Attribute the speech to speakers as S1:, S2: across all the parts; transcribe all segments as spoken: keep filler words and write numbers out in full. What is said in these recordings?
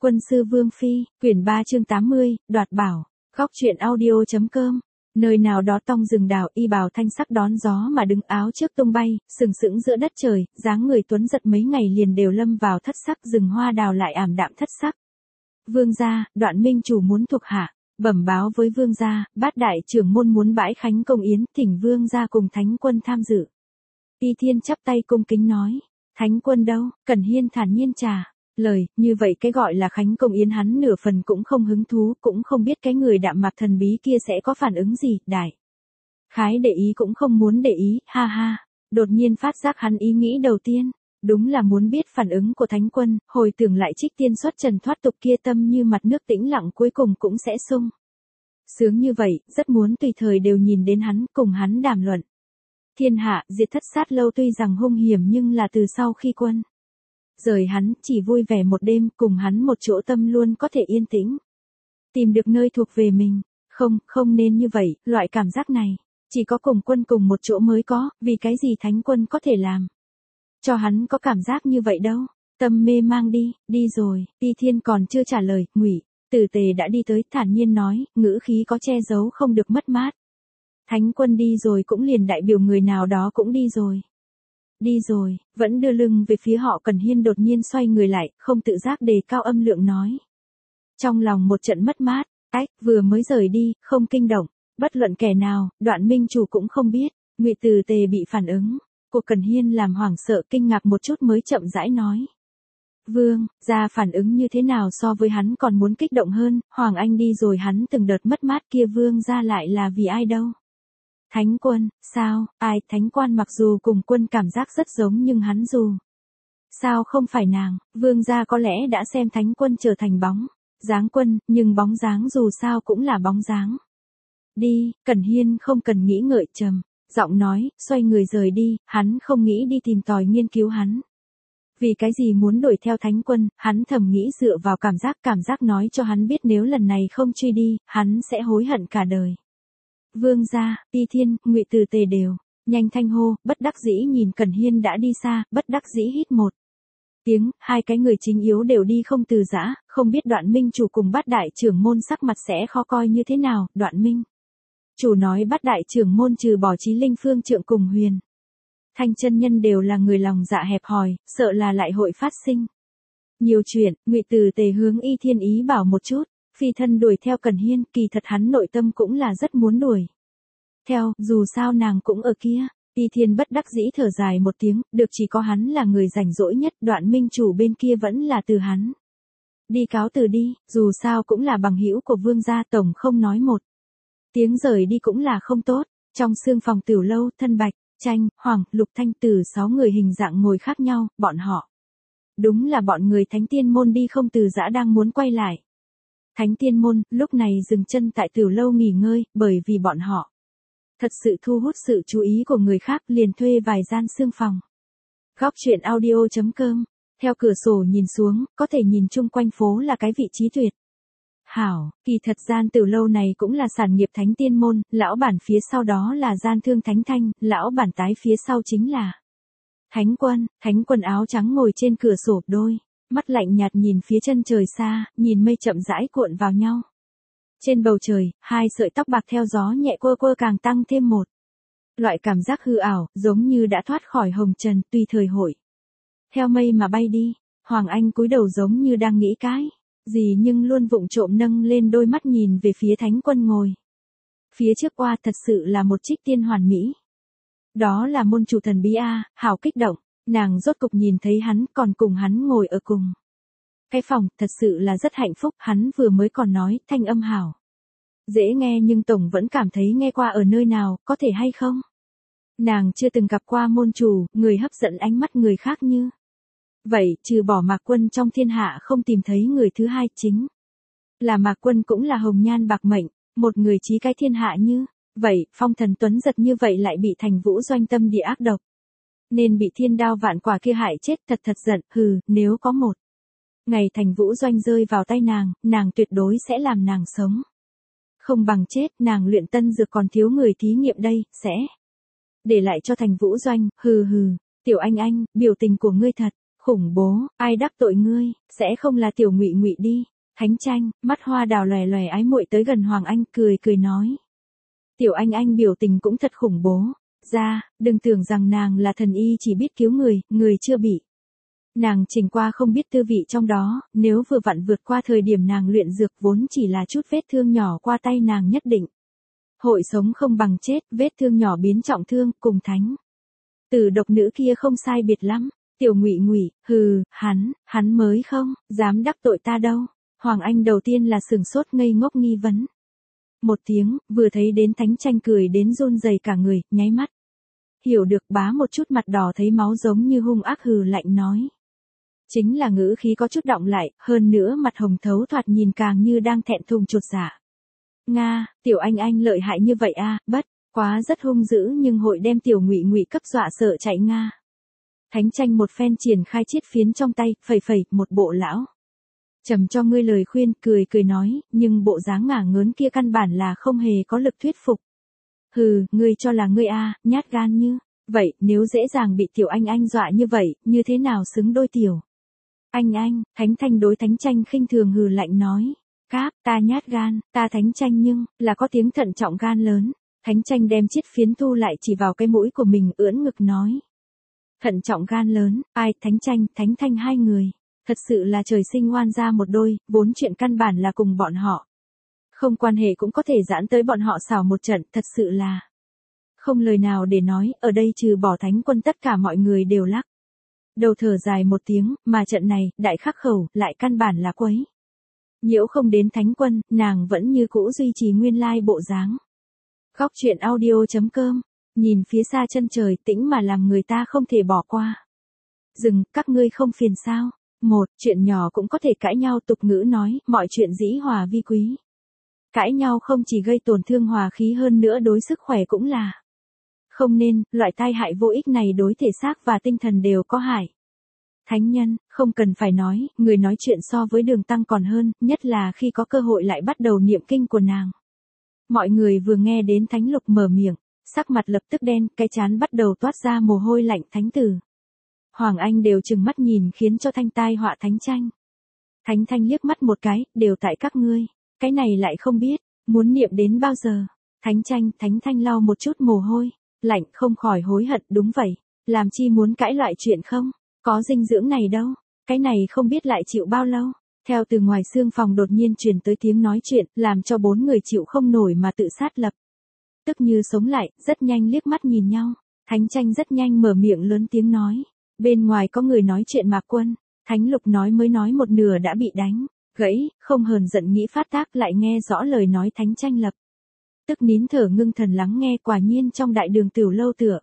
S1: Quân sư Vương Phi, quyển ba chương tám mươi, đoạt bảo, góc truyện audio.com. Nơi nào đó tông rừng đào, y bào thanh sắc đón gió mà đứng áo trước tung bay, sừng sững giữa đất trời, dáng người tuấn giật mấy ngày liền đều lâm vào thất sắc, rừng hoa đào lại ảm đạm thất sắc. Vương gia, Đoạn Minh chủ muốn thuộc hạ, bẩm báo với vương gia, bát đại trưởng môn muốn bãi khánh công yến, thỉnh vương gia cùng thánh quân tham dự. Y Thiên chắp tay cung kính nói, thánh quân đâu? Cẩn Hiên thản nhiên trả lời, như vậy cái gọi là khánh công yến hắn nửa phần cũng không hứng thú, cũng không biết cái người đạm mạc thần bí kia sẽ có phản ứng gì, đại khái để ý cũng không muốn để ý, ha ha. Đột nhiên phát giác hắn ý nghĩ đầu tiên, đúng là muốn biết phản ứng của thánh quân, hồi tưởng lại trích tiên xuất trần thoát tục kia, tâm như mặt nước tĩnh lặng cuối cùng cũng sẽ sung sướng như vậy, rất muốn tùy thời đều nhìn đến hắn, cùng hắn đàm luận. Thiên hạ, diệt thất sát lâu tuy rằng hung hiểm nhưng là từ sau khi quân rời hắn, chỉ vui vẻ một đêm, cùng hắn một chỗ tâm luôn có thể yên tĩnh. Tìm được nơi thuộc về mình, không, không nên như vậy, loại cảm giác này, chỉ có cùng quân cùng một chỗ mới có, vì cái gì thánh quân có thể làm cho hắn có cảm giác như vậy đâu. Tâm mê mang đi, đi rồi. Y Thiên còn chưa trả lời, Ngụy Tử Tề đã đi tới, thản nhiên nói, ngữ khí có che giấu không được mất mát. Thánh quân đi rồi cũng liền đại biểu người nào đó cũng đi rồi. Đi rồi, vẫn đưa lưng về phía họ. Cẩn Hiên đột nhiên xoay người lại, không tự giác đề cao âm lượng nói. Trong lòng một trận mất mát, ách, vừa mới rời đi, không kinh động, bất luận kẻ nào, Đoạn Minh chủ cũng không biết. Ngụy Tử Tề bị phản ứng của Cẩn Hiên làm hoảng sợ kinh ngạc một chút mới chậm rãi nói. Vương, ra phản ứng như thế nào so với hắn còn muốn kích động hơn, Hoàng Anh đi rồi hắn từng đợt mất mát kia vương ra lại là vì ai đâu. Thánh quân, sao, ai, thánh quan mặc dù cùng quân cảm giác rất giống nhưng hắn dù sao không phải nàng, vương gia có lẽ đã xem thánh quân trở thành bóng dáng quân, nhưng bóng dáng dù sao cũng là bóng dáng. Đi, Cẩn Hiên không cần nghĩ ngợi, trầm giọng nói, xoay người rời đi, hắn không nghĩ đi tìm tòi nghiên cứu hắn. Vì cái gì muốn đuổi theo thánh quân, hắn thầm nghĩ dựa vào cảm giác, cảm giác nói cho hắn biết nếu lần này không truy đi, hắn sẽ hối hận cả đời. Vương gia, Y Thiên, Ngụy Tử Tề đều nhanh thanh hô, bất đắc dĩ nhìn Cẩn Hiên đã đi xa, bất đắc dĩ hít một tiếng, hai cái người chính yếu đều đi không từ giã, không biết Đoạn Minh chủ cùng bát đại trưởng môn sắc mặt sẽ khó coi như thế nào. Đoạn Minh chủ nói bát đại trưởng môn trừ bỏ Chí Linh Phương Trượng cùng Huyền Thanh chân nhân đều là người lòng dạ hẹp hòi, sợ là lại hội phát sinh nhiều chuyện. Ngụy Tử Tề hướng Y Thiên ý bảo một chút, phi thân đuổi theo Cẩn Hiên, kỳ thật hắn nội tâm cũng là rất muốn đuổi theo, dù sao nàng cũng ở kia. Y Thiên bất đắc dĩ thở dài một tiếng, được chỉ có hắn là người rảnh rỗi nhất, Đoạn Minh chủ bên kia vẫn là từ hắn đi cáo từ đi, dù sao cũng là bằng hữu của vương gia, tổng không nói một tiếng rời đi cũng là không tốt. Trong sương phòng Tiểu Lâu, Thân Bạch, Tranh, Hoàng, Lục Thanh Tử sáu người hình dạng ngồi khác nhau, bọn họ đúng là bọn người Thánh Tiên môn đi không từ giã đang muốn quay lại. Thánh Tiên môn lúc này dừng chân tại Tiểu Lâu nghỉ ngơi, bởi vì bọn họ thật sự thu hút sự chú ý của người khác, liền thuê vài gian sương phòng. Góc truyện audio.com. Theo cửa sổ nhìn xuống, có thể nhìn chung quanh phố là cái vị trí tuyệt hảo. Kỳ thật gian Tiểu Lâu này cũng là sản nghiệp Thánh Tiên môn, lão bản phía sau đó là gian thương Thánh Thanh, lão bản tái phía sau chính là Thánh Quân. Thánh Quân áo trắng ngồi trên cửa sổ, đôi mắt lạnh nhạt nhìn phía chân trời xa, nhìn mây chậm rãi cuộn vào nhau. Trên bầu trời, hai sợi tóc bạc theo gió nhẹ quơ quơ càng tăng thêm một loại cảm giác hư ảo, giống như đã thoát khỏi hồng trần, tùy thời hội theo mây mà bay đi. Hoàng Anh cúi đầu giống như đang nghĩ cái gì nhưng luôn vụng trộm nâng lên đôi mắt nhìn về phía Thánh Quân ngồi phía trước. Qua, thật sự là một trích tiên hoàn mỹ. Đó là môn chủ thần bí a, hảo kích động, nàng rốt cục nhìn thấy hắn, còn cùng hắn ngồi ở cùng cái phòng, thật sự là rất hạnh phúc. Hắn vừa mới còn nói, thanh âm hảo dễ nghe nhưng tổng vẫn cảm thấy nghe qua ở nơi nào, có thể hay không? Nàng chưa từng gặp qua môn chủ, người hấp dẫn ánh mắt người khác như vậy, trừ bỏ Mạc Quân trong thiên hạ không tìm thấy người thứ hai, chính là Mạc Quân cũng là hồng nhan bạc mệnh, một người trí cái thiên hạ như vậy. Phong thần tuấn giật như vậy lại bị Thành Vũ Doanh tâm địa ác độc, nên bị thiên đao vạn quả kia hại chết, thật thật giận, hừ, nếu có một ngày Thành Vũ Doanh rơi vào tay nàng, nàng tuyệt đối sẽ làm nàng sống không bằng chết. Nàng luyện tân dược còn thiếu người thí nghiệm đây, sẽ để lại cho Thành Vũ Doanh. Hừ hừ, Tiểu Anh Anh, biểu tình của ngươi thật Khủng bố, ai đắc tội ngươi, sẽ không là tiểu Ngụy Ngụy đi. Thánh Tranh, mắt hoa đào lòe lòe ái muội tới gần Hoàng Anh, cười cười nói. Tiểu Anh Anh biểu tình cũng thật khủng bố. Ra, đừng tưởng rằng nàng là thần y chỉ biết cứu người, người chưa bị. Nàng trình qua không biết tư vị trong đó, nếu vừa vặn vượt qua thời điểm nàng luyện dược vốn chỉ là chút vết thương nhỏ qua tay nàng nhất định. Hội sống không bằng chết, vết thương nhỏ biến trọng thương, cùng thánh. Tử độc nữ kia không sai biệt lắm. Tiểu Ngụy Ngụy, hừ, hắn, hắn mới không, dám đắc tội ta đâu. Hoàng Anh đầu tiên là sừng sốt ngây ngốc nghi vấn. Một tiếng, vừa thấy đến Thánh Tranh cười đến run rẩy cả người, nháy mắt. Hiểu được bá một chút mặt đỏ thấy máu giống như hung ác hừ lạnh nói. Chính là ngữ khí có chút động lại, hơn nữa mặt hồng thấu thoạt nhìn càng như đang thẹn thùng chột dạ. Nga, Tiểu Anh Anh lợi hại như vậy a, bất, quá rất hung dữ nhưng hội đem Tiểu Ngụy Ngụy cấp dọa sợ chạy Nga. Thánh Tranh một phen triển khai chiết phiến trong tay, phẩy phẩy, một bộ lão. Trầm cho ngươi lời khuyên, cười cười nói, nhưng bộ dáng ngả ngớn kia căn bản là không hề có lực thuyết phục. Hừ, ngươi cho là ngươi a, nhát gan như. Vậy, nếu dễ dàng bị Tiểu Anh Anh dọa như vậy, như thế nào xứng đôi Tiểu Anh Anh? Thánh Thanh đối Thánh Tranh khinh thường hừ lạnh nói. Cáp, ta nhát gan, ta Thánh Tranh nhưng, là có tiếng thận trọng gan lớn. Thánh Tranh đem chiết phiến thu lại chỉ vào cái mũi của mình ưỡn ngực nói. Thận trọng gan lớn, ai, Thánh Tranh, Thánh Thanh hai người. Thật sự là trời sinh oan ra một đôi, vốn chuyện căn bản là cùng bọn họ. Không quan hệ cũng có thể giãn tới bọn họ xảo một trận, thật sự là. Không lời nào để nói, ở đây trừ bỏ Thánh Quân tất cả mọi người đều lắc. Đầu thở dài một tiếng, mà trận này, đại khắc khẩu, lại căn bản là quấy. Nhiễu không đến Thánh Quân, nàng vẫn như cũ duy trì nguyên lai bộ dáng. Góc truyện audio.com, nhìn phía xa chân trời tĩnh mà làm người ta không thể bỏ qua. Dừng, các ngươi không phiền sao? Một, chuyện nhỏ cũng có thể cãi nhau, tục ngữ nói, mọi chuyện dĩ hòa vi quý. Cãi nhau không chỉ gây tổn thương hòa khí hơn nữa đối sức khỏe cũng là. Không nên, loại tai hại vô ích này đối thể xác và tinh thần đều có hại. Thánh nhân, không cần phải nói, người nói chuyện so với Đường Tăng còn hơn, nhất là khi có cơ hội lại bắt đầu niệm kinh của nàng. Mọi người vừa nghe đến Thánh Lục mở miệng, sắc mặt lập tức đen, cái trán bắt đầu toát ra mồ hôi lạnh. Thánh tử Hoàng Anh đều trừng mắt nhìn khiến cho thanh tai họa Thánh Tranh. Thánh Thanh liếc mắt một cái, đều tại các ngươi, cái này lại không biết, muốn niệm đến bao giờ. Thánh Tranh, Thánh Thanh lau một chút mồ hôi, lạnh không khỏi hối hận, đúng vậy, làm chi muốn cãi loại chuyện không, có dinh dưỡng này đâu, cái này không biết lại chịu bao lâu. Theo từ ngoài xương phòng đột nhiên truyền tới tiếng nói chuyện, làm cho bốn người chịu không nổi mà tự sát lập. Tức như sống lại, rất nhanh liếc mắt nhìn nhau, Thánh Tranh rất nhanh mở miệng lớn tiếng nói. Bên ngoài có người nói chuyện Mạc Quân. Thánh Lục nói mới nói một nửa đã bị đánh gãy, không hờn giận nghĩ phát tác lại nghe rõ lời nói Thánh Tranh lập. Tức nín thở ngưng thần lắng nghe, quả nhiên trong đại đường tiểu lâu tựa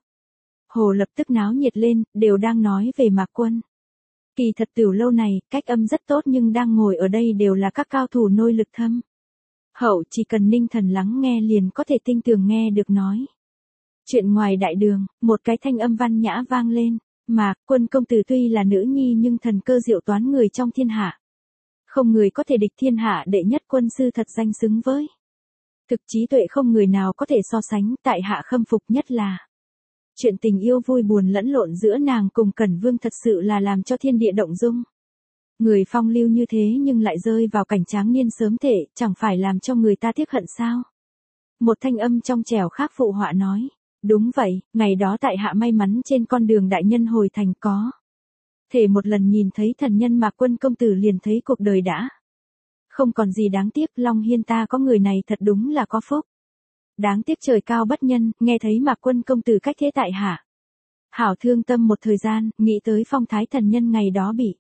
S1: hồ lập tức náo nhiệt lên, đều đang nói về Mạc Quân. Kỳ thật tiểu lâu này, cách âm rất tốt nhưng đang ngồi ở đây đều là các cao thủ nôi lực thâm hậu, chỉ cần ninh thần lắng nghe liền có thể tinh tường nghe được nói. Chuyện ngoài đại đường, một cái thanh âm văn nhã vang lên. Mạc Quân công tử tuy là nữ nhi nhưng thần cơ diệu toán người trong thiên hạ. Không người có thể địch thiên hạ đệ nhất quân sư thật danh xứng với. Thực trí tuệ không người nào có thể so sánh, tại hạ khâm phục nhất là. Chuyện tình yêu vui buồn lẫn lộn giữa nàng cùng Cẩn Vương thật sự là làm cho thiên địa động dung. Người phong lưu như thế nhưng lại rơi vào cảnh tráng niên sớm thể, chẳng phải làm cho người ta tiếc hận sao. Một thanh âm trong trẻo khác phụ họa nói. Đúng vậy, ngày đó tại hạ may mắn trên con đường đại nhân hồi thành có. Thể một lần nhìn thấy thần nhân Mạc Quân công tử liền thấy cuộc đời đã. Không còn gì đáng tiếc, Long Hiên ta có người này thật đúng là có phúc. Đáng tiếc trời cao bất nhân, nghe thấy Mạc Quân công tử cách thế tại hạ. Hảo thương tâm một thời gian, nghĩ tới phong thái thần nhân ngày đó bị.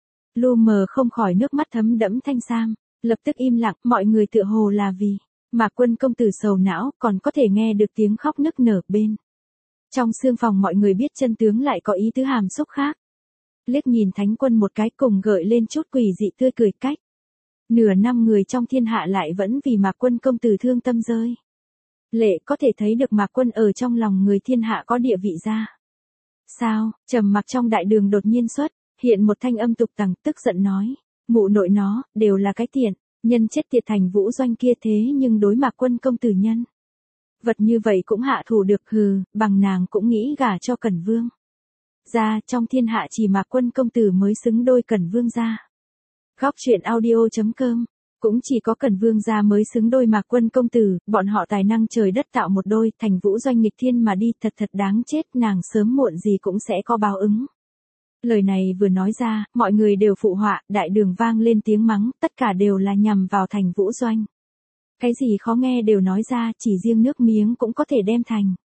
S1: Lu mờ không khỏi nước mắt thấm đẫm thanh sam, lập tức im lặng, mọi người tựa hồ là vì. Mạc Quân công tử sầu não, còn có thể nghe được tiếng khóc nức nở bên. Trong xương phòng mọi người biết chân tướng lại có ý tứ hàm xúc khác. Liếc nhìn Thánh Quân một cái cùng gợi lên chút quỷ dị tươi cười cách. Nửa năm người trong thiên hạ lại vẫn vì Mạc Quân công tử thương tâm rơi. Lệ có thể thấy được Mạc Quân ở trong lòng người thiên hạ có địa vị ra. Sao, trầm mặc trong đại đường đột nhiên xuất, hiện một thanh âm tục tằng tức giận nói. Mụ nội nó, đều là cái tiện. Nhân chết tiệt thành vũ doanh kia thế nhưng đối Mạc Quân công tử nhân. Vật như vậy cũng hạ thủ được, hừ, bằng nàng cũng nghĩ gả cho Cẩn Vương. ra trong thiên hạ chỉ Mạc Quân công tử mới xứng đôi Cẩn Vương gia. Góc truyện audio.com. Cũng chỉ có Cẩn Vương gia mới xứng đôi Mạc Quân công tử, bọn họ tài năng trời đất tạo một đôi, thành vũ doanh nghịch thiên mà đi, thật thật đáng chết, nàng sớm muộn gì cũng sẽ có báo ứng. Lời này vừa nói ra, mọi người đều phụ họa, đại đường vang lên tiếng mắng, tất cả đều là nhằm vào thành vũ doanh. Cái gì khó nghe đều nói ra, chỉ riêng nước miếng cũng có thể đem thành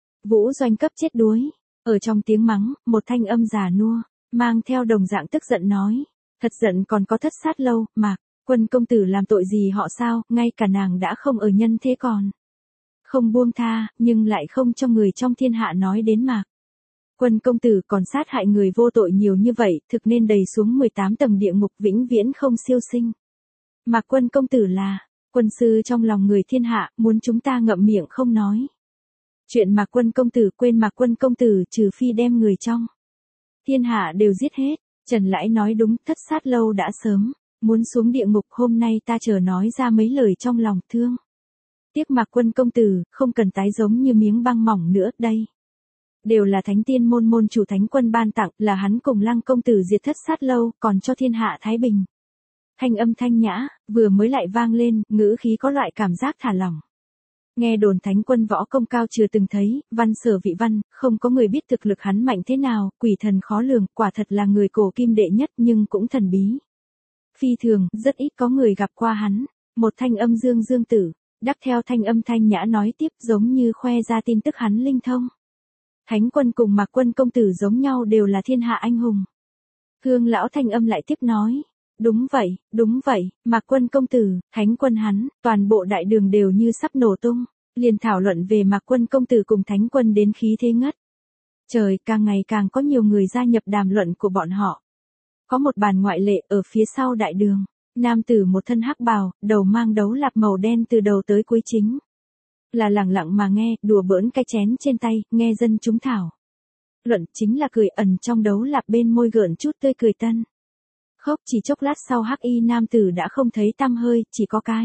S1: vũ doanh cấp chết đuối. Ở trong tiếng mắng, một thanh âm già nua, mang theo đồng dạng tức giận nói, thật giận còn có Thất Sát Lâu, Mạc Quân công tử làm tội gì họ sao, ngay cả nàng đã không ở nhân thế còn không buông tha, nhưng lại không cho người trong thiên hạ nói đến Mạc Quân công tử còn sát hại người vô tội nhiều như vậy, thực nên đầy xuống mười tám tầng địa ngục vĩnh viễn không siêu sinh. Mạc Quân công tử là quân sư trong lòng người thiên hạ, muốn chúng ta ngậm miệng không nói chuyện Mạc Quân công tử, quên Mạc Quân công tử, trừ phi đem người trong thiên hạ đều giết hết. Trần Lãi nói đúng, Thất Sát Lâu đã sớm muốn xuống địa ngục, hôm nay ta chờ nói ra mấy lời trong lòng, thương tiếc Mạc Quân công tử, không cần tái giống như miếng băng mỏng nữa, đây đều là Thánh Tiên môn môn chủ Thánh Quân ban tặng, là hắn cùng Lăng công tử diệt Thất Sát Lâu, còn cho thiên hạ thái bình. Thanh âm thanh nhã, vừa mới lại vang lên, ngữ khí có loại cảm giác thả lỏng. Nghe đồn Thánh Quân võ công cao chưa từng thấy, văn sở vị văn, không có người biết thực lực hắn mạnh thế nào, quỷ thần khó lường, quả thật là người cổ kim đệ nhất nhưng cũng thần bí. Phi thường, rất ít có người gặp qua hắn. Một thanh âm dương dương tử, đắc theo thanh âm thanh nhã nói tiếp, giống như khoe ra tin tức hắn linh thông. Thánh Quân cùng Mạc Quân công tử giống nhau đều là thiên hạ anh hùng. Hương lão thanh âm lại tiếp nói, đúng vậy, đúng vậy, Mạc Quân công tử, Thánh Quân hắn, toàn bộ đại đường đều như sắp nổ tung, liền thảo luận về Mạc Quân công tử cùng Thánh Quân đến khí thế ngất. Trời, càng ngày càng có nhiều người gia nhập đàm luận của bọn họ. Có một bàn ngoại lệ ở phía sau đại đường, nam tử một thân hắc bào, đầu mang đấu lạp màu đen từ đầu tới cuối chính là lẳng lặng mà nghe, đùa bỡn cái chén trên tay, nghe dân chúng thảo luận, chính là cười, ẩn trong đấu lạp bên môi gợn chút tươi cười tân. Khóc, chỉ chốc lát sau hắc y nam tử đã không thấy tăm hơi, chỉ có cái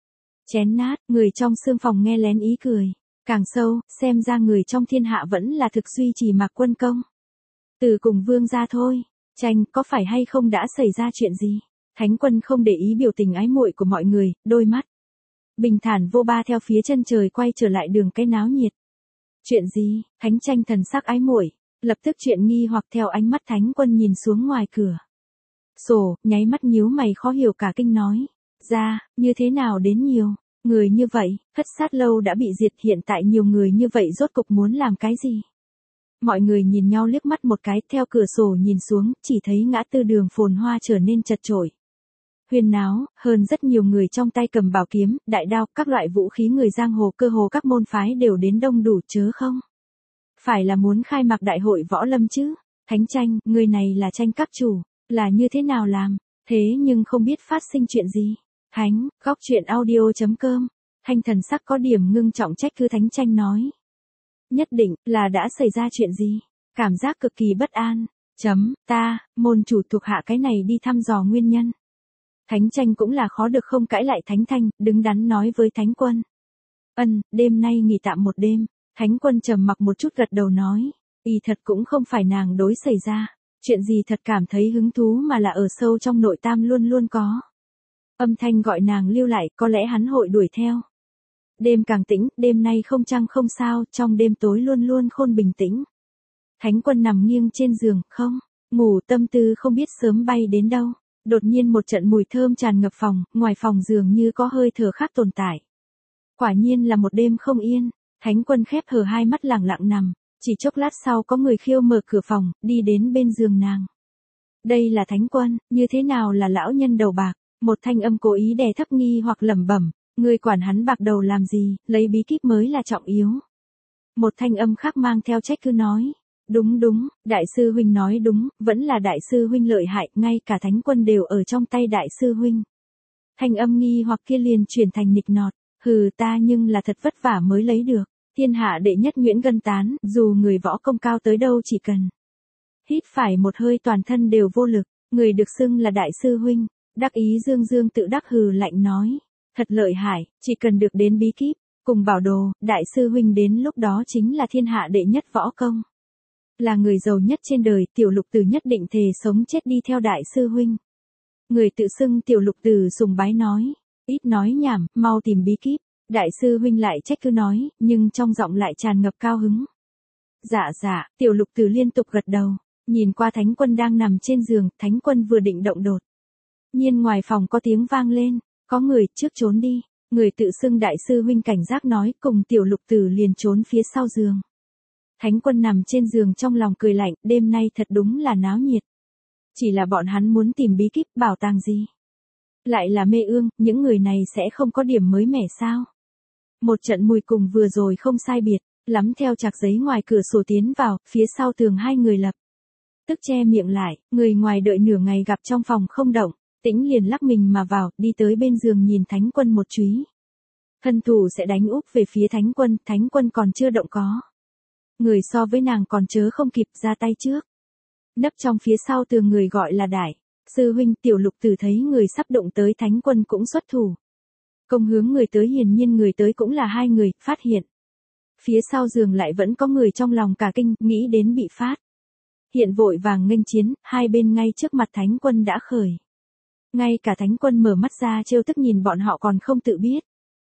S1: chén nát, người trong xương phòng nghe lén ý cười càng sâu, xem ra người trong thiên hạ vẫn là thực duy trì Mạc Quân công từ cùng Vương gia thôi. Tranh, có phải hay không đã xảy ra chuyện gì? Thánh Quân không để ý biểu tình ái muội của mọi người, đôi mắt bình thản vô ba theo phía chân trời quay trở lại đường cái náo nhiệt. Chuyện gì? Thánh Tranh thần sắc ái muội, lập tức chuyện nghi hoặc theo ánh mắt Thánh Quân nhìn xuống ngoài cửa sổ, nháy mắt nhíu mày khó hiểu cả kinh nói, ra, như thế nào đến nhiều người như vậy, Thất Sát Lâu đã bị diệt, hiện tại nhiều người như vậy rốt cục muốn làm cái gì? Mọi người nhìn nhau liếc mắt một cái, theo cửa sổ nhìn xuống, chỉ thấy ngã tư đường phồn hoa trở nên chật chội, huyên náo, hơn rất nhiều người trong tay cầm bảo kiếm, đại đao, các loại vũ khí, người giang hồ, cơ hồ các môn phái đều đến đông đủ, chớ không phải là muốn khai mạc đại hội võ lâm chứ? Thánh Tranh, người này là Tranh các chủ, là như thế nào làm, thế nhưng không biết phát sinh chuyện gì. Thánh, góc truyện audio.com. Thanh thần sắc có điểm ngưng trọng trách cứ Thánh Tranh nói, nhất định là đã xảy ra chuyện gì, cảm giác cực kỳ bất an. Chấm, ta, môn chủ thuộc hạ cái này đi thăm dò nguyên nhân. Thánh Tranh cũng là khó được không cãi lại Thánh Thanh, đứng đắn nói với Thánh Quân. Ân, đêm nay nghỉ tạm một đêm. Thánh Quân trầm mặc một chút gật đầu nói, y thật cũng không phải nàng đối xảy ra, chuyện gì thật cảm thấy hứng thú mà là ở sâu trong nội tam luôn luôn có âm thanh gọi nàng lưu lại, có lẽ hắn hội đuổi theo. Đêm càng tĩnh, đêm nay không trăng không sao, trong đêm tối luôn luôn khôn bình tĩnh. Thánh Quân nằm nghiêng trên giường, không ngủ, tâm tư không biết sớm bay đến đâu. Đột nhiên một trận mùi thơm tràn ngập phòng, ngoài phòng dường như có hơi thở khác tồn tại. Quả nhiên là một đêm không yên. Thánh Quân khép hờ hai mắt lẳng lặng nằm, chỉ chốc lát sau có người khiêu mở cửa phòng, đi đến bên giường nàng. Đây là Thánh Quân, như thế nào là lão nhân đầu bạc? Một thanh âm cố ý đè thấp nghi hoặc lẩm bẩm, người quản hắn bạc đầu làm gì, lấy bí kíp mới là trọng yếu. Một thanh âm khác mang theo trách cứ nói, đúng đúng, đại sư huynh nói đúng, vẫn là đại sư huynh lợi hại, ngay cả Thánh Quân đều ở trong tay đại sư huynh. Thanh âm nghi hoặc kia liền chuyển thành nịch nọt, hừ, ta nhưng là thật vất vả mới lấy được. Thiên hạ đệ nhất Nguyễn Gân Tán, dù người võ công cao tới đâu chỉ cần hít phải một hơi toàn thân đều vô lực, người được xưng là đại sư huynh, đắc ý dương dương tự đắc hừ lạnh nói, thật lợi hại, chỉ cần được đến bí kíp, cùng bảo đồ, đại sư huynh đến lúc đó chính là thiên hạ đệ nhất võ công. Là người giàu nhất trên đời, Tiểu Lục Tử nhất định thề sống chết đi theo đại sư huynh. Người tự xưng Tiểu Lục Tử sùng bái nói. Ít nói nhảm, mau tìm bí kíp. Đại sư huynh lại trách cứ nói, nhưng trong giọng lại tràn ngập cao hứng. Dạ dạ, Tiểu Lục Tử liên tục gật đầu. Nhìn qua Thánh Quân đang nằm trên giường, Thánh Quân vừa định động đột. Nhiên ngoài phòng có tiếng vang lên, có người, trước trốn đi. Người tự xưng đại sư huynh cảnh giác nói, cùng Tiểu Lục Tử liền trốn phía sau giường. Thánh Quân nằm trên giường trong lòng cười lạnh, đêm nay thật đúng là náo nhiệt. Chỉ là bọn hắn muốn tìm bí kíp bảo tàng gì? Lại là mê ương, những người này sẽ không có điểm mới mẻ sao? Một trận mùi cùng vừa rồi không sai biệt, lắm theo chạc giấy ngoài cửa sổ tiến vào, phía sau tường hai người lập. Tức che miệng lại, người ngoài đợi nửa ngày gặp trong phòng không động, Tĩnh liền lắc mình mà vào, đi tới bên giường nhìn Thánh Quân một chúy. Thân thủ sẽ đánh úp về phía Thánh Quân, Thánh Quân còn chưa động có. Người so với nàng còn chớ không kịp ra tay trước. Nấp trong phía sau tường người gọi là đại. Sư huynh Tiểu Lục Tử thấy người sắp động tới Thánh Quân cũng xuất thủ. Công hướng người tới hiển nhiên người tới cũng là hai người, phát hiện. Phía sau giường lại vẫn có người trong lòng cả kinh, nghĩ đến bị phát. Hiện vội vàng nghênh chiến, hai bên ngay trước mặt Thánh Quân đã khởi. Ngay cả Thánh Quân mở mắt ra trêu tức nhìn bọn họ còn không tự biết.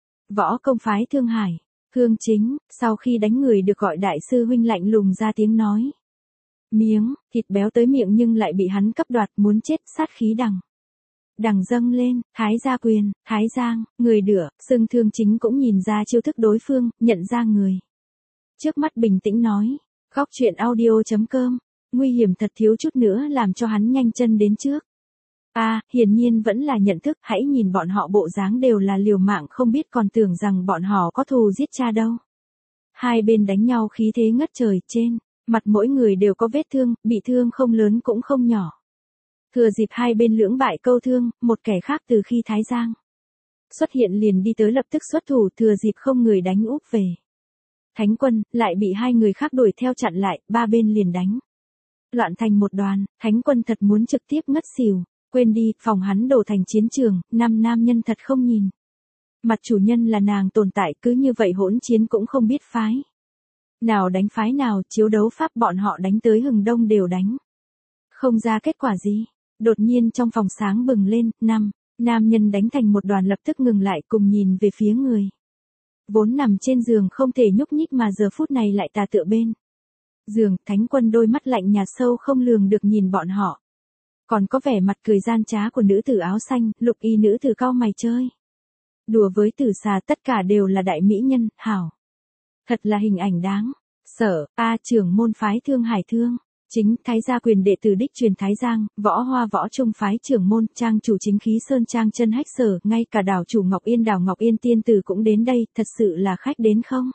S1: Võ công phái Thương Hải, Thương Chính, sau khi đánh người được gọi đại sư huynh lạnh lùng ra tiếng nói. Miếng, thịt béo tới miệng nhưng lại bị hắn cấp đoạt muốn chết, sát khí đằng. Đằng dâng lên, Thái Gia Quyền, Thái Giang, người đửa, xưng Thương Chính cũng nhìn ra chiêu thức đối phương, nhận ra người. Trước mắt bình tĩnh nói, góc chuyện audio chấm com, nguy hiểm thật thiếu chút nữa làm cho hắn nhanh chân đến trước. À, hiển nhiên vẫn là nhận thức, hãy nhìn bọn họ bộ dáng đều là liều mạng không biết còn tưởng rằng bọn họ có thù giết cha đâu. Hai bên đánh nhau khí thế ngất trời, trên mặt mỗi người đều có vết thương, bị thương không lớn cũng không nhỏ. Thừa dịp hai bên lưỡng bại câu thương, một kẻ khác từ khi Thái Giang xuất hiện liền đi tới lập tức xuất thủ, thừa dịp không người đánh úp về. Thánh Quân lại bị hai người khác đuổi theo chặn lại, ba bên liền đánh. Loạn thành một đoàn, Thánh Quân thật muốn trực tiếp ngất xỉu. Quên đi, phòng hắn đổ thành chiến trường, năm nam nhân thật không nhìn. Mặt chủ nhân là nàng tồn tại, cứ như vậy hỗn chiến cũng không biết phái. Nào đánh phái nào, chiếu đấu pháp bọn họ đánh tới hừng đông đều đánh. Không ra kết quả gì. Đột nhiên trong phòng sáng bừng lên, năm, nam nhân đánh thành một đoàn lập tức ngừng lại cùng nhìn về phía người. Vốn nằm trên giường không thể nhúc nhích mà giờ phút này lại tà tựa bên giường, Thánh Quân đôi mắt lạnh nhạt sâu không lường được nhìn bọn họ. Còn có vẻ mặt cười gian trá của nữ tử áo xanh, lục y nữ tử cau mày chơi. Đùa với tử xà tất cả đều là đại mỹ nhân, hảo. Thật là hình ảnh đáng sợ. A trưởng môn phái Thương Hải Thương Chính, Thái Gia Quyền đệ tử đích truyền Thái Giang, Võ Hoa Võ Trung phái trưởng môn, trang chủ chính khí Sơn Trang chân hách sở, ngay cả đảo chủ Ngọc Yên đảo Ngọc Yên tiên tử cũng đến đây, thật sự là khách đến không?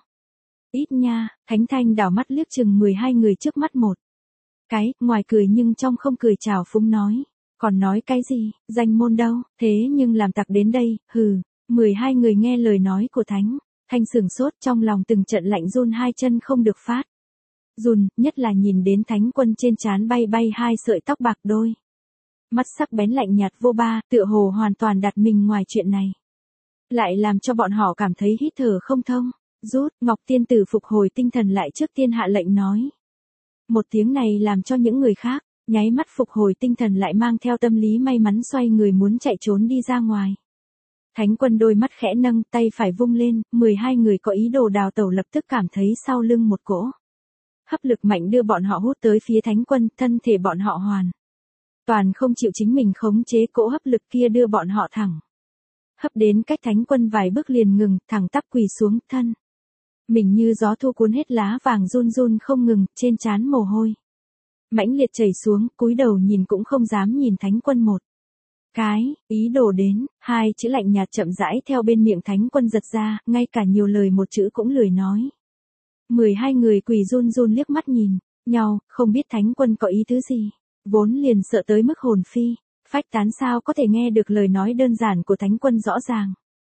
S1: Ít nha, Thánh Thanh đảo mắt liếc chừng mười hai người trước mắt một cái, ngoài cười nhưng trong không cười chào phúng nói. Còn nói cái gì, danh môn đâu, thế nhưng làm tặc đến đây, hừ. mười hai người nghe lời nói của Thánh Thanh sửng sốt, trong lòng từng trận lạnh run, hai chân không được phát run, nhất là nhìn đến Thánh Quân trên trán bay bay hai sợi tóc bạc, đôi mắt sắc bén lạnh nhạt vô ba, tựa hồ hoàn toàn đặt mình ngoài chuyện này. Lại làm cho bọn họ cảm thấy hít thở không thông. Rút, Ngọc Tiên Tử phục hồi tinh thần lại trước tiên hạ lệnh nói. Một tiếng này làm cho những người khác nháy mắt phục hồi tinh thần lại, mang theo tâm lý may mắn xoay người muốn chạy trốn đi ra ngoài. Thánh Quân đôi mắt khẽ nâng, tay phải vung lên, mười hai người có ý đồ đào tẩu lập tức cảm thấy sau lưng một cỗ hấp lực mạnh đưa bọn họ hút tới phía Thánh Quân, thân thể bọn họ hoàn toàn không chịu chính mình khống chế, cỗ hấp lực kia đưa bọn họ thẳng hấp đến cách Thánh Quân vài bước liền ngừng, thẳng tắp quỳ xuống, thân mình như gió thu cuốn hết, lá vàng run run không ngừng, trên trán mồ hôi mãnh liệt chảy xuống, cúi đầu nhìn cũng không dám nhìn Thánh Quân một cái, ý đồ đến, hai chữ lạnh nhạt chậm rãi theo bên miệng Thánh Quân giật ra, ngay cả nhiều lời một chữ cũng lười nói. mười hai người quỳ run run liếc mắt nhìn nhau, không biết Thánh Quân có ý tứ gì, vốn liền sợ tới mức hồn phi phách tán, sao có thể nghe được lời nói đơn giản của Thánh Quân rõ ràng.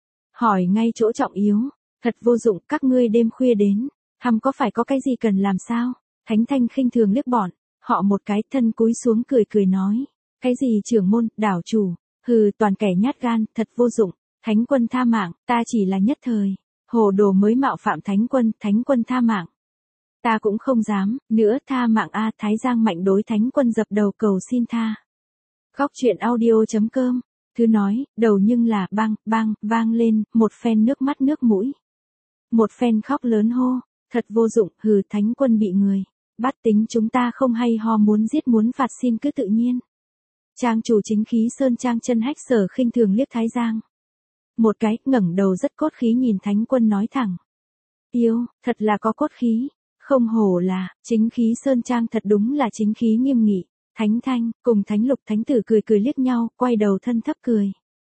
S1: Hỏi ngay chỗ trọng yếu, thật vô dụng, các ngươi đêm khuya đến thăm có phải có cái gì cần làm sao? Thánh Thanh khinh thường liếc bọn họ một cái, thân cúi xuống cười cười nói. Cái gì trưởng môn, đảo chủ, hừ, toàn kẻ nhát gan, thật vô dụng. Thánh Quân tha mạng, ta chỉ là nhất thời hồ đồ mới mạo phạm Thánh Quân, Thánh Quân tha mạng. Ta cũng không dám, nữa tha mạng a. Thái Giang Mạnh đối Thánh Quân dập đầu cầu xin tha. Góc truyện audio.com, Thư nói, đầu nhưng là bang, bang, vang lên, một phen nước mắt nước mũi. Một phen khóc lớn hô, thật vô dụng, hừ Thánh Quân bị người bắt tính chúng ta không hay ho muốn giết muốn phạt xin cứ tự nhiên. Trang chủ chính khí Sơn Trang Chân Hách Sở khinh thường liếc Thái Giang một cái, ngẩng đầu rất cốt khí nhìn Thánh Quân nói thẳng. Yêu, thật là có cốt khí, không hổ là, chính khí Sơn Trang thật đúng là chính khí nghiêm nghị. Thánh Thanh, cùng Thánh Lục Thánh Tử cười cười liếc nhau, quay đầu thân thấp cười.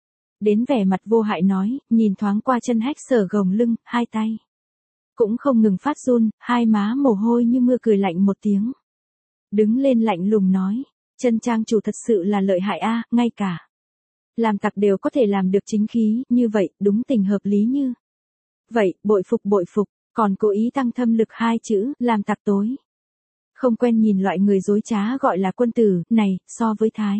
S1: Đến vẻ mặt vô hại nói, nhìn thoáng qua Chân Hách Sở gồng lưng, hai tay cũng không ngừng phát run, hai má mồ hôi như mưa cười lạnh một tiếng. Đứng lên lạnh lùng nói, Chân Trang chủ thật sự là lợi hại a, ngay cả làm tặc đều có thể làm được chính khí, như vậy, đúng tình hợp lý như. Vậy, bội phục bội phục, còn cố ý tăng thâm lực hai chữ, làm tặc tối. Không quen nhìn loại người dối trá gọi là quân tử, này, so với Thái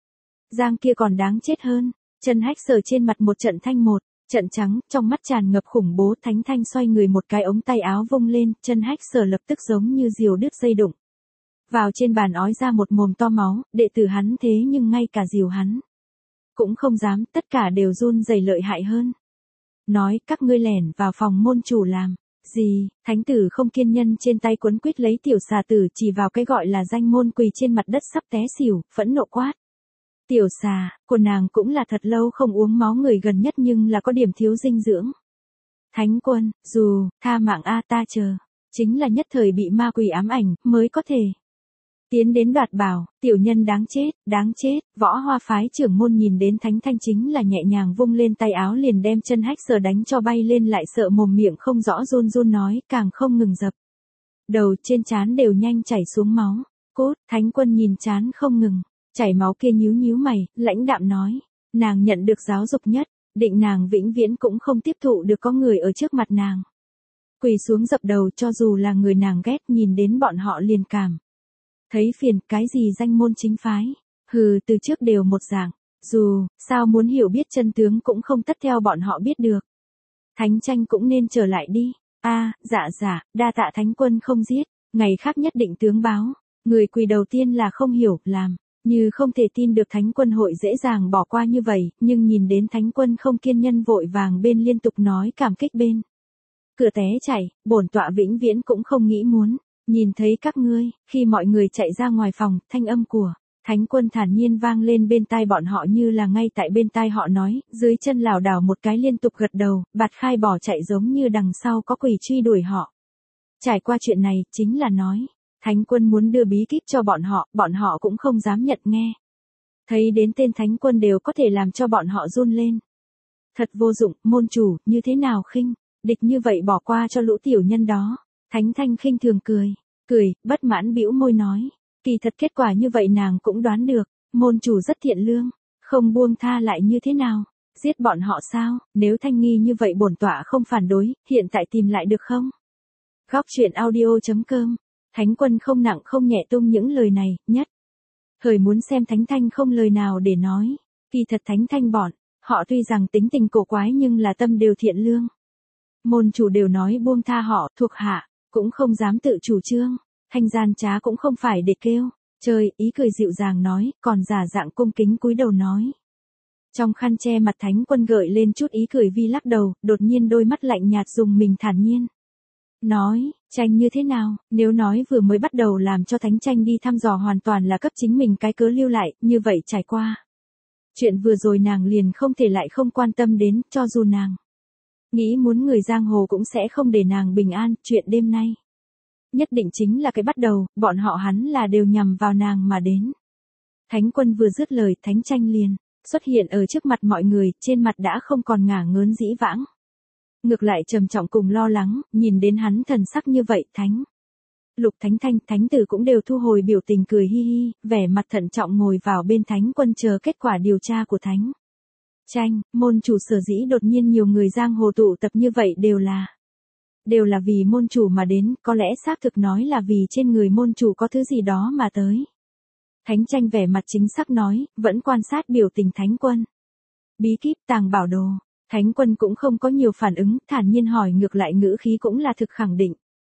S1: Giang kia còn đáng chết hơn. Chân Hách Sở trên mặt một trận thanh một, trận trắng, trong mắt tràn ngập khủng bố. Thánh Thanh xoay người một cái ống tay áo vung lên, Chân Hách Sở lập tức giống như diều đứt dây đụng vào trên bàn ói ra một mồm to máu, đệ tử hắn thế nhưng ngay cả diều hắn cũng không dám, tất cả đều run rẩy lợi hại hơn. Nói, các ngươi lẻn vào phòng môn chủ làm gì? Thánh tử không kiên nhân trên tay quấn quýt lấy tiểu xà tử chỉ vào cái gọi là danh môn quỳ trên mặt đất sắp té xỉu, phẫn nộ quát. Tiểu xà, của nàng cũng là thật lâu không uống máu người gần nhất nhưng là có điểm thiếu dinh dưỡng. Thánh Quân, dù, tha mạng a ta chờ, chính là nhất thời bị ma quỷ ám ảnh, mới có thể tiến đến đoạt bảo, tiểu nhân đáng chết, đáng chết. Võ Hoa phái trưởng môn nhìn đến Thánh Thanh chính là nhẹ nhàng vung lên tay áo liền đem Chân Hách Sở đánh cho bay lên, lại sợ mồm miệng không rõ run run nói, càng không ngừng dập đầu, trên trán đều nhanh chảy xuống máu. Cốt, Thánh Quân nhìn trán không ngừng chảy máu kia nhíu nhíu mày, lãnh đạm nói, nàng nhận được giáo dục nhất định nàng vĩnh viễn cũng không tiếp thụ được có người ở trước mặt nàng quỳ xuống dập đầu, cho dù là người nàng ghét, nhìn đến bọn họ liền cảm thấy phiền. Cái gì danh môn chính phái, hừ từ trước đều một dạng, dù sao muốn hiểu biết chân tướng cũng không tất theo bọn họ biết được. Thánh Tranh cũng nên trở lại đi. A, dạ dạ, đa tạ Thánh Quân không giết, ngày khác nhất định tướng báo. Người quỳ đầu tiên là không hiểu, làm như không thể tin được Thánh Quân hội dễ dàng bỏ qua như vậy, nhưng nhìn đến Thánh Quân không kiên nhân vội vàng bên liên tục nói cảm kích bên cửa té chảy, bổn tọa vĩnh viễn cũng không nghĩ muốn nhìn thấy các ngươi. Khi mọi người chạy ra ngoài phòng, thanh âm của Thánh Quân thản nhiên vang lên bên tai bọn họ như là ngay tại bên tai họ nói, dưới chân lảo đảo một cái liên tục gật đầu, bạt khai bỏ chạy giống như đằng sau có quỷ truy đuổi họ. Trải qua chuyện này, chính là nói, Thánh Quân muốn đưa bí kíp cho bọn họ, bọn họ cũng không dám nhận nghe. Thấy đến tên Thánh Quân đều có thể làm cho bọn họ run lên. Thật vô dụng, môn chủ, như thế nào khinh địch như vậy bỏ qua cho lũ tiểu nhân đó. Thánh Thanh khinh thường cười, cười, bất mãn bĩu môi nói, kỳ thật kết quả như vậy nàng cũng đoán được, môn chủ rất thiện lương, không buông tha lại như thế nào, giết bọn họ sao? Nếu Thanh nghi như vậy bổn tọa không phản đối, hiện tại tìm lại được không? Góc truyện audio.com, Thánh Quân không nặng không nhẹ tung những lời này, nhất thời muốn xem Thánh Thanh không lời nào để nói. Kỳ thật Thánh Thanh bọn họ tuy rằng tính tình cổ quái nhưng là tâm đều thiện lương. Môn chủ đều nói buông tha họ, thuộc hạ cũng không dám tự chủ trương, Thanh gian trá cũng không phải để kêu chơi, ý cười dịu dàng nói, còn giả dạng cung kính cúi đầu nói. Trong khăn che mặt Thánh Quân gợi lên chút ý cười vi lắc đầu, đột nhiên đôi mắt lạnh nhạt dùng mình thản nhiên nói, Tranh như thế nào? Nếu nói vừa mới bắt đầu làm cho Thánh Tranh đi thăm dò hoàn toàn là cấp chính mình cái cớ lưu lại, như vậy trải qua chuyện vừa rồi nàng liền không thể lại không quan tâm đến, cho dù nàng nghĩ muốn người giang hồ cũng sẽ không để nàng bình an. Chuyện đêm nay nhất định chính là cái bắt đầu, bọn họ hắn là đều nhằm vào nàng mà đến. Thánh Quân vừa dứt lời, Thánh Tranh liền xuất hiện ở trước mặt mọi người, trên mặt đã không còn ngả ngớn dĩ vãng, ngược lại trầm trọng cùng lo lắng. Nhìn đến hắn thần sắc như vậy, Thánh Lục, Thánh Thanh, Thánh Tử cũng đều thu hồi biểu tình, cười hi hi, vẻ mặt thận trọng ngồi vào bên Thánh Quân chờ kết quả điều tra của Thánh Tranh. Môn chủ sở dĩ đột nhiên nhiều người giang hồ tụ tập như vậy đều là đều là vì môn chủ mà đến, có lẽ xác thực nói là vì trên người môn chủ có thứ gì đó mà tới. Thánh Tranh vẻ mặt chính xác nói, vẫn quan sát biểu tình Thánh Quân. Bí kíp, tàng bảo đồ. Thánh Quân cũng không có nhiều phản ứng, thản nhiên hỏi ngược lại, ngữ khí cũng là thực khẳng định.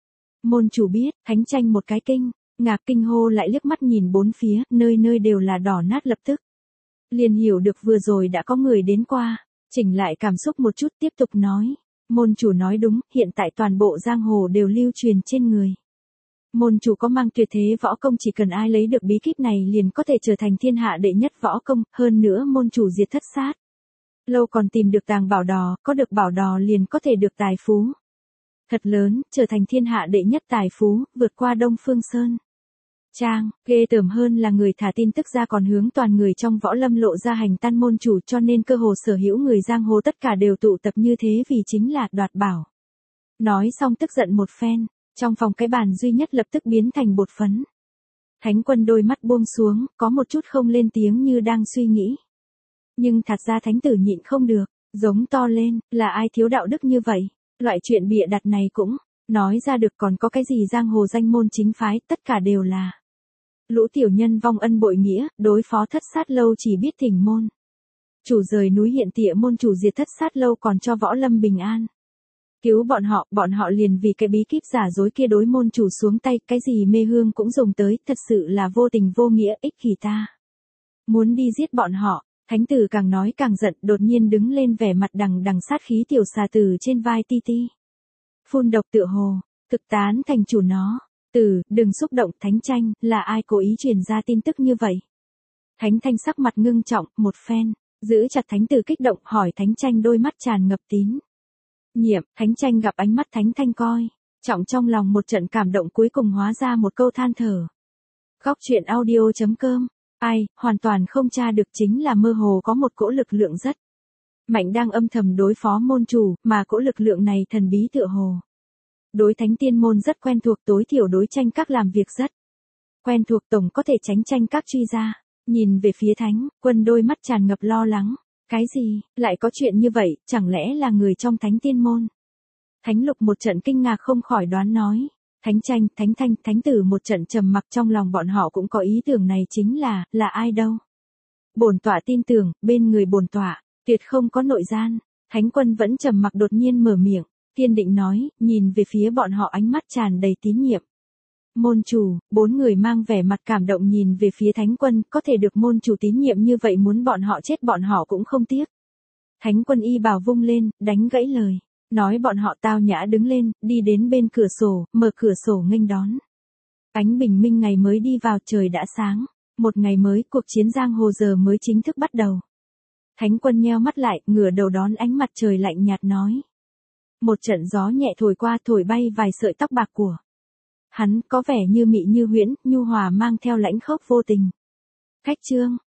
S1: Môn chủ biết, Thánh Tranh một cái kinh, ngạc kinh hô lại liếc mắt nhìn bốn phía, nơi nơi đều là đỏ nát lập tức. Liền hiểu được vừa rồi đã có người đến qua, chỉnh lại cảm xúc một chút tiếp tục nói. Môn chủ nói đúng, hiện tại toàn bộ giang hồ đều lưu truyền trên người. Môn chủ có mang tuyệt thế võ công, chỉ cần ai lấy được bí kíp này liền có thể trở thành thiên hạ đệ nhất võ công, hơn nữa môn chủ diệt thất sát lâu còn tìm được tàng bảo đò, có được bảo đò liền có thể được tài phú thật lớn, trở thành thiên hạ đệ nhất tài phú, vượt qua Đông Phương Sơn Trang. Ghê tởm hơn là người thả tin tức ra còn hướng toàn người trong võ lâm lộ ra hành tan môn chủ, cho nên cơ hồ sở hữu người giang hồ tất cả đều tụ tập như thế vì chính là đoạt bảo. Nói xong tức giận một phen, trong phòng cái bàn duy nhất lập tức biến thành bột phấn. Thánh Quân đôi mắt buông xuống, có một chút không lên tiếng như đang suy nghĩ. Nhưng thật ra thánh tử nhịn không được, giống to lên, là ai thiếu đạo đức như vậy, loại chuyện bịa đặt này cũng nói ra được, còn có cái gì giang hồ danh môn chính phái, tất cả đều là lũ tiểu nhân vong ân bội nghĩa, đối phó thất sát lâu chỉ biết thỉnh môn chủ rời núi hiện tịa môn chủ diệt thất sát lâu còn cho võ lâm bình an. Cứu bọn họ, bọn họ liền vì cái bí kíp giả dối kia đối môn chủ xuống tay, cái gì mê hương cũng dùng tới, thật sự là vô tình vô nghĩa, ích kỷ ta. Muốn đi giết bọn họ, thánh tử càng nói càng giận, đột nhiên đứng lên, vẻ mặt đằng đằng sát khí, tiểu xà tử trên vai ti ti phun độc tựa hồ, thực tán thành chủ nó. Tử, đừng xúc động. Thánh Tranh, là ai cố ý truyền ra tin tức như vậy? Thánh Thanh sắc mặt ngưng trọng, một phen giữ chặt thánh tử kích động hỏi Thánh Tranh, đôi mắt tràn ngập tín nhiệm. Thánh Tranh gặp ánh mắt Thánh Thanh coi trọng, trong lòng một trận cảm động, cuối cùng hóa ra một câu than thở. Góc truyện audio chấm com. Ai, hoàn toàn không tra được, chính là mơ hồ có một cỗ lực lượng rất mạnh đang âm thầm đối phó môn chủ, mà cỗ lực lượng này thần bí tựa hồ đối thánh tiên môn rất quen thuộc, tối thiểu đối tranh các làm việc rất quen thuộc, tổng có thể tránh tranh các truy ra. Nhìn về phía Thánh Quân, đôi mắt tràn ngập lo lắng. Cái gì, lại có chuyện như vậy, chẳng lẽ là người trong thánh tiên môn? Thánh Lục một trận kinh ngạc không khỏi đoán nói. Thánh Tranh, Thánh Thanh, Thánh Tử một trận trầm mặc, trong lòng bọn họ cũng có ý tưởng này, chính là, là ai đâu? Bổn tọa tin tưởng, bên người bổn tọa tuyệt không có nội gian. Thánh Quân vẫn trầm mặc, đột nhiên mở miệng, kiên định nói, nhìn về phía bọn họ ánh mắt tràn đầy tín nhiệm. Môn chủ, bốn người mang vẻ mặt cảm động nhìn về phía Thánh Quân, có thể được môn chủ tín nhiệm như vậy, muốn bọn họ chết bọn họ cũng không tiếc. Thánh Quân y bào vung lên, đánh gãy lời, nói bọn họ tao nhã đứng lên, đi đến bên cửa sổ, mở cửa sổ nghênh đón. Ánh bình minh ngày mới đi vào, trời đã sáng, một ngày mới, cuộc chiến giang hồ giờ mới chính thức bắt đầu. Thánh Quân nheo mắt lại, ngửa đầu đón ánh mặt trời lạnh nhạt nói. Một trận gió nhẹ thổi qua, thổi bay vài sợi tóc bạc của hắn, có vẻ như mị như huyễn, nhu hòa mang theo lãnh khốc vô tình. Khách chương,